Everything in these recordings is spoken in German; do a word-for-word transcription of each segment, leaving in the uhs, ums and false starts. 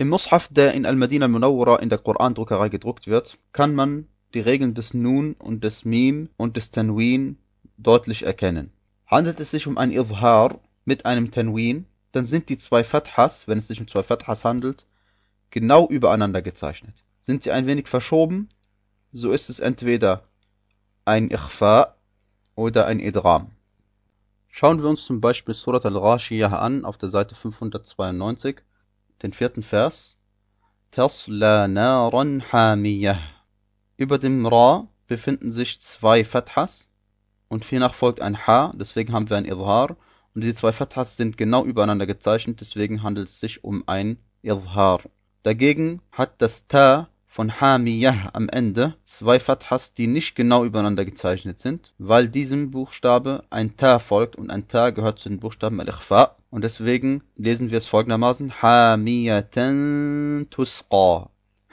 Im Mushaf, der in Al-Madina al-Munawwara in der Korandruckerei gedruckt wird, kann man die Regeln des Nun und des Mim und des Tanwin deutlich erkennen. Handelt es sich um ein Izhar mit einem Tanwin, dann sind die zwei Fathas, wenn es sich um zwei Fathas handelt, genau übereinander gezeichnet. Sind sie ein wenig verschoben, so ist es entweder ein Ikhfa oder ein Idram. Schauen wir uns zum Beispiel Surat al-Ghashiyah an, auf der Seite fünfhundertzweiundneunzig, den vierten Vers. Tasla naran hamiyah. Über dem Ra befinden sich zwei Fathas und hiernach folgt ein Ha, deswegen haben wir ein Izhar. Und diese zwei Fathas sind genau übereinander gezeichnet, deswegen handelt es sich um ein Izhar. Dagegen hat das Ta von Hamiyah am Ende zwei Fathas, die nicht genau übereinander gezeichnet sind, weil diesem Buchstabe ein Ta folgt und ein Ta gehört zu den Buchstaben Al-Ikhfa. Und deswegen lesen wir es folgendermaßen: Hamiyatan tusqa.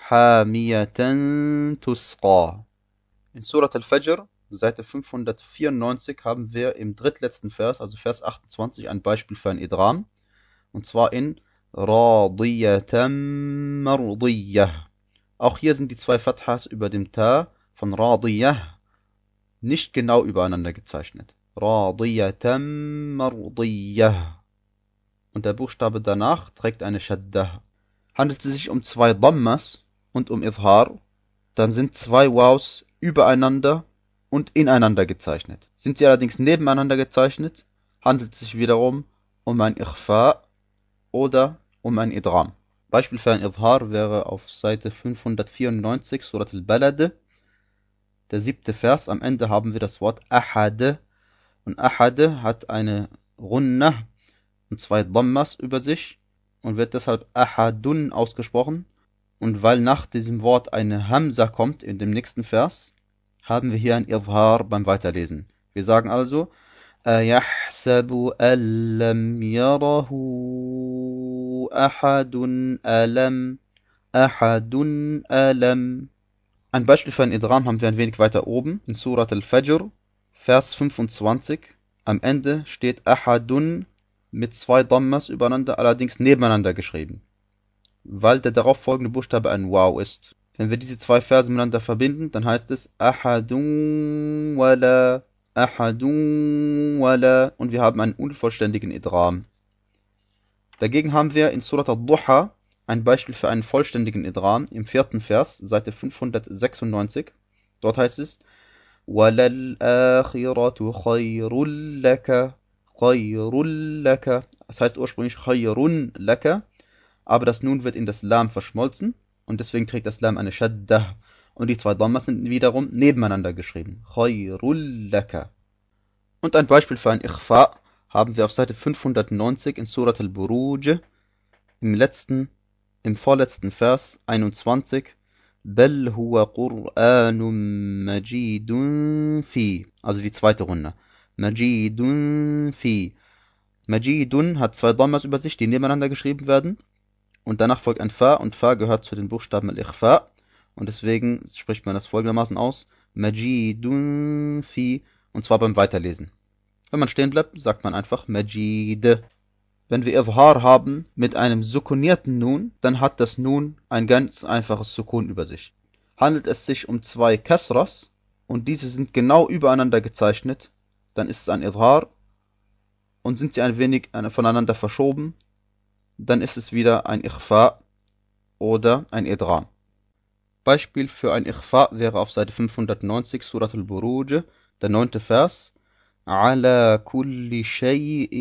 Hamiyatan tusqa. In Surat al-Fajr, Seite fünfhundertvierundneunzig, haben wir im drittletzten Vers, also Vers achtundzwanzig, ein Beispiel für ein Idram. Und zwar in Radiyatan mardiyah. Auch hier sind die zwei Fathas über dem Ta von Radiyah nicht genau übereinander gezeichnet. Radiyatan mardiyah. Und der Buchstabe danach trägt eine Shaddah. Handelt es sich um zwei Dhammas und um Izhar, dann sind zwei Waws übereinander und ineinander gezeichnet. Sind sie allerdings nebeneinander gezeichnet, handelt es sich wiederum um ein Ikhfa oder um ein Idram. Beispiel für ein Izhar wäre auf Seite fünfhundertvierundneunzig, Surat al-Balad, der siebte Vers. Am Ende haben wir das Wort Ahad. Und Ahad hat eine Runnah und zwei Dhammas über sich und wird deshalb Ahadun ausgesprochen. Und weil nach diesem Wort eine Hamza kommt in dem nächsten Vers, haben wir hier ein Izhar beim Weiterlesen. Wir sagen also أَيَحْسَبُ أَن لَّمْ يَرَهُ أَحَدٌ أَلَمْ أَحَدٌ أَلَمْ. Ein Beispiel für ein Idram haben wir ein wenig weiter oben in Surat al-Fajr, Vers fünfundzwanzig. Am Ende steht Ahadun mit zwei Dhammas übereinander, allerdings nebeneinander geschrieben, weil der darauf folgende Buchstabe ein Waw ist. Wenn wir diese zwei Verse miteinander verbinden, dann heißt es Ahadun wala, Ahadun wala, und wir haben einen unvollständigen Idram. Dagegen haben wir in Surat al-Duha ein Beispiel für einen vollständigen Idram im vierten Vers, Seite fünfhundertsechsundneunzig. Dort heißt es وَلَلْآخِرَةُ خَيْرٌ لَكَ خَيْرٌ لَكَ. Das heißt ursprünglich خَيْرٌ لَكَ, aber das Nun wird in das Lam verschmolzen und deswegen trägt das Lam eine Shaddah. Und die zwei Dhammas sind wiederum nebeneinander geschrieben. خَيْرٌ لَكَ. Und ein Beispiel für ein Ikhfa haben wir auf Seite fünfhundertneunzig in Surat al-Buruj im letzten, im vorletzten Vers einundzwanzig. بَلْ هُوَ قُرْآنٌ مَجِيدٌ فِي. Also die zweite Runde. Majidun fi. Majidun hat zwei Dhammas über sich, die nebeneinander geschrieben werden. Und danach folgt ein Fa, und Fa gehört zu den Buchstaben Al-Ikhfa. Und deswegen spricht man das folgendermaßen aus. Majidun fi. Und zwar beim Weiterlesen. Wenn man stehen bleibt, sagt man einfach Majid. Wenn wir Izhar haben mit einem sukunierten Nun, dann hat das Nun ein ganz einfaches Sukun über sich. Handelt es sich um zwei Kasras und diese sind genau übereinander gezeichnet, dann ist es ein Izhar. Und sind sie ein wenig voneinander verschoben, dann ist es wieder ein Ikhfa oder ein Idram. Beispiel für ein Ikhfa wäre auf Seite fünfhundertneunzig, Surat al-Buruj, der neunte Vers. على كل شيء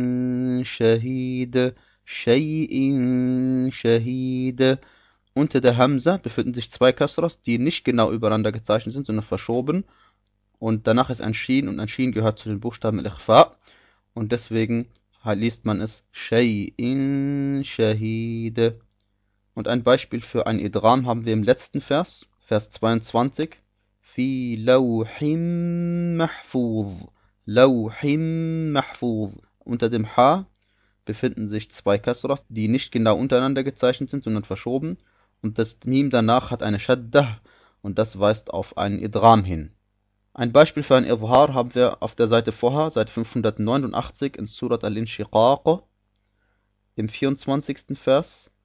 شهيد شيء شهيد. Unter der Hamza befinden sich zwei Kasras, die nicht genau übereinander gezeichnet sind, sondern verschoben. Und danach ist ein Shin, und ein Shin gehört zu den Buchstaben Al-Ikhfa. Und deswegen liest man es Shay'in Shahid. Und ein Beispiel für ein Idram haben wir im letzten Vers, Vers zweiundzwanzig. Fi Lawhim Mahfuz. Lawhim Mahfuz. Unter dem H befinden sich zwei Kasras, die nicht genau untereinander gezeichnet sind, sondern verschoben. Und das Mim danach hat eine Shaddah, und das weist auf einen Idram hin. Ein Beispiel für ein Izhar haben wir auf der Seite vorher, Seite fünfhundertneunundachtzig in Surat al-Inshiqaq, im vierundzwanzigsten Vers.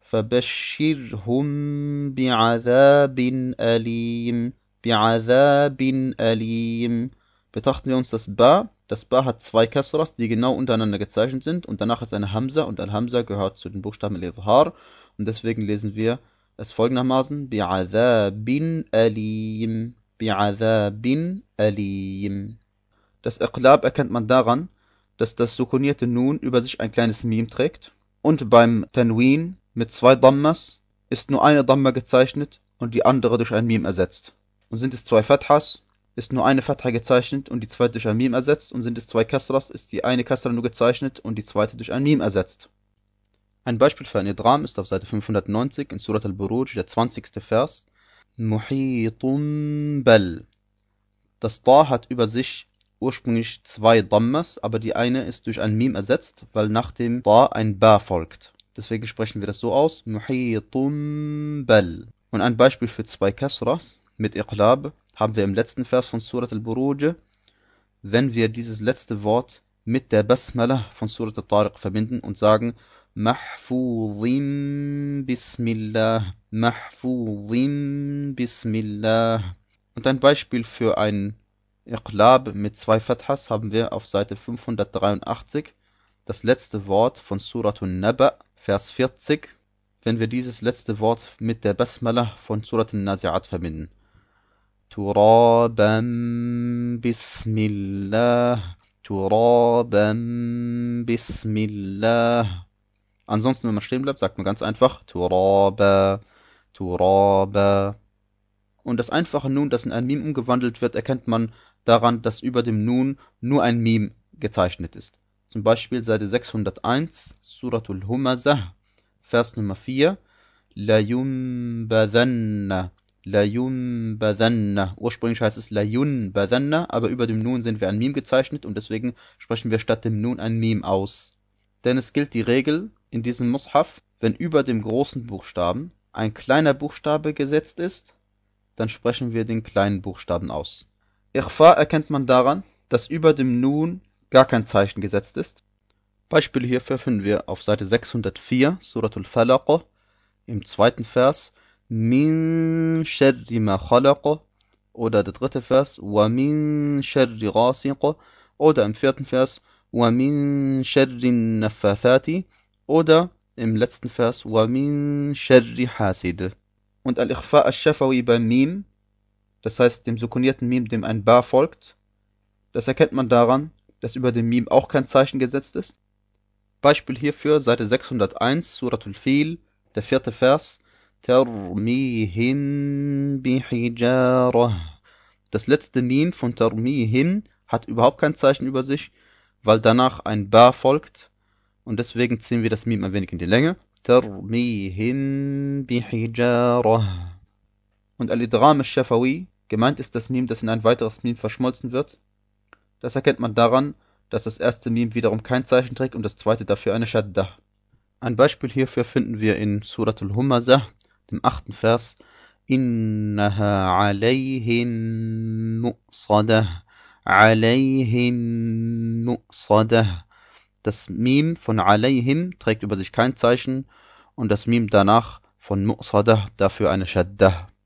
فبشرهم بعذاب أليم. بعذاب أليم. Betrachten wir uns das Ba. Das Ba hat zwei Kasras, die genau untereinander gezeichnet sind, und danach ist eine Hamza, und Al-Hamza gehört zu den Buchstaben Al-Idhar, und deswegen lesen wir es folgendermaßen: Bi'adhabin alim. Bi'adhabin alim. Das Iqlab erkennt man daran, dass das sukunierte Nun über sich ein kleines Mim trägt, und beim Tanwin mit zwei Dammas ist nur eine Damma gezeichnet und die andere durch ein Mim ersetzt. Und sind es zwei Fathas, ist nur eine Fatha gezeichnet und die zweite durch ein Mim ersetzt, und sind es zwei Kasras, ist die eine Kasra nur gezeichnet und die zweite durch ein Mim ersetzt. Ein Beispiel für ein Idram ist auf Seite fünfhundertneunzig in Surat al-Buruj, der zwanzigste Vers. Muhitun bal. Das Da hat über sich ursprünglich zwei Dammas, aber die eine ist durch ein Mim ersetzt, weil nach dem Da ein Ba folgt. Deswegen sprechen wir das so aus: Muhitun bal. Und ein Beispiel für zwei Kasras mit Iqlab haben wir im letzten Vers von Surat al-Buruj, wenn wir dieses letzte Wort mit der Basmala von Surat al-Tariq verbinden und sagen Mahfuzim Bismillah, Mahfuzim Bismillah. Und ein Beispiel für ein Iqlab mit zwei Fathas haben wir auf Seite fünfhundertdreiundachtzig, das letzte Wort von Surat al-Naba, Vers vierzig, wenn wir dieses letzte Wort mit der Basmala von Surat al-Nazi'at verbinden. Turaban Bismillah, Turaban Bismillah. Ansonsten, wenn man stehen bleibt, sagt man ganz einfach Turaba, Turaba. Und das einfache Nun, das in ein Mim umgewandelt wird, erkennt man daran, dass über dem Nun nur ein Mim gezeichnet ist. Zum Beispiel Seite sechshunderteins, Suratul Humazah, Vers Nummer vier. La yunbadhanna, la yunbadhanna. Ursprünglich heißt es la yunbadhanna, aber über dem Nun sind wir ein Mim gezeichnet und deswegen sprechen wir statt dem Nun ein Mim aus. Denn es gilt die Regel in diesem Mushaf, wenn über dem großen Buchstaben ein kleiner Buchstabe gesetzt ist, dann sprechen wir den kleinen Buchstaben aus. Ikhfa erkennt man daran, dass über dem Nun gar kein Zeichen gesetzt ist. Beispiele hierfür finden wir auf Seite sechshundertvier, Suratul Falaq, im zweiten Vers, Min sharri ma khalaq, oder der dritte Vers, Wa min sharri ghasiq, oder im vierten Vers, Wa min sharri naffathati, oder im letzten Vers, Wa min sharri hasid. Und Al-Ikhfa al-Shafawi beim Mim, das heißt dem sukunierten Mim, dem ein Ba folgt, das erkennt man daran, dass über dem Mim auch kein Zeichen gesetzt ist. Beispiel hierfür Seite sechshunderteins, Suratul Fil, der vierte Vers, Tarmihim bihijarah. Das letzte Mim von Tarmihim hat überhaupt kein Zeichen über sich, weil danach ein Ba folgt, und deswegen ziehen wir das Mim ein wenig in die Länge. Tarmihim bihijarah. Und Al-Idram al-Shafawi, gemeint ist das Mim, das in ein weiteres Mim verschmolzen wird. Das erkennt man daran, dass das erste Mim wiederum kein Zeichen trägt und das zweite dafür eine Shadda. Ein Beispiel hierfür finden wir in Suratul Humazah, dem achten Vers. Innaha alayhim muqsadah, alayhim muqsadah. Das Mim von alayhim trägt über sich kein Zeichen und das Mim danach von muqsadah dafür eine Shadda.